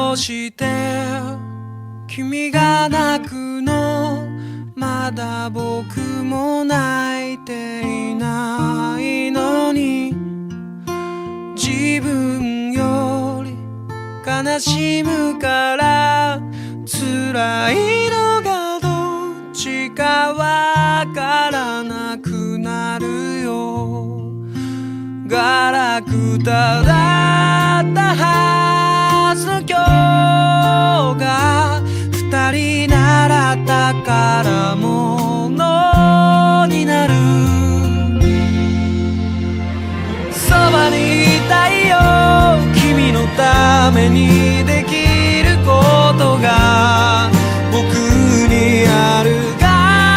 うして君が泣くのまだ僕も泣いていないのに自分より悲しむから辛いのがどっちかわからなくなるよ。ガラクタだったはずの今日が二人習ったからものになる。そばにいたいよ君のためにできることが僕にあるか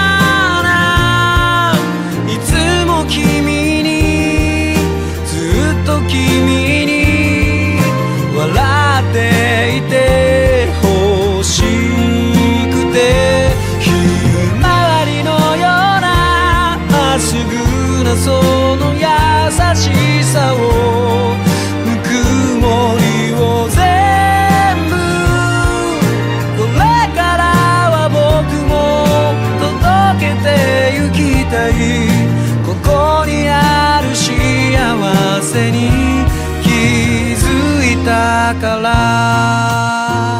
な。いつも君にずっと君に笑っていて欲しくてひまわりのようなまっすぐなその優しさをぬくもりを全部これからは僕も届けてゆきたい。ここにある幸せに気づいたから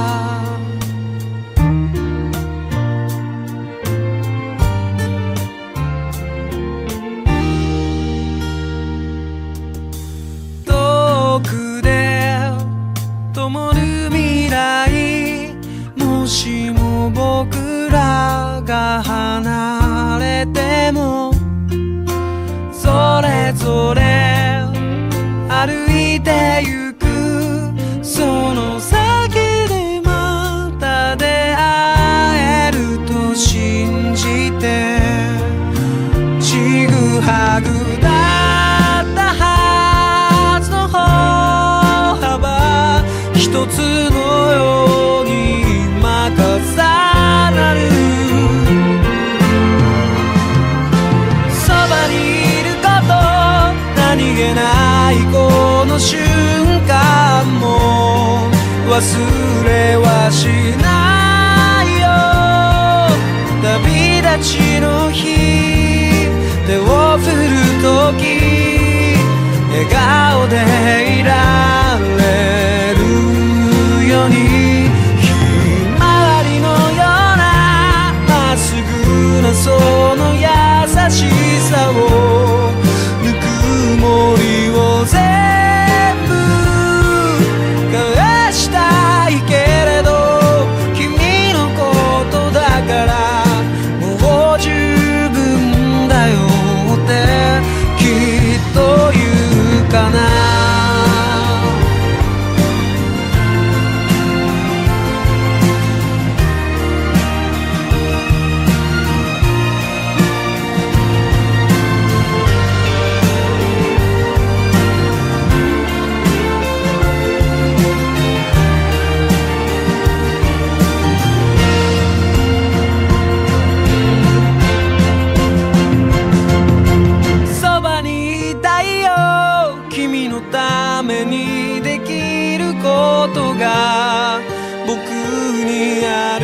遠くで灯る未来もしも僕らが離れてもそれぞれ歩いてゆくその先でまた出会えると信じてちぐはぐだったはずの歩幅一つのように今重なる。そばにいること何気ないこの瞬間も忘れはしないよ。旅立ちの日手を振るとき笑顔でいられるようにひまわりのようなまっすぐなその優しさをぬくもりを全部返したいけれど君のことだからもう十分だよってきっと言うかな。そばにいたいよ君のためにできることが僕にある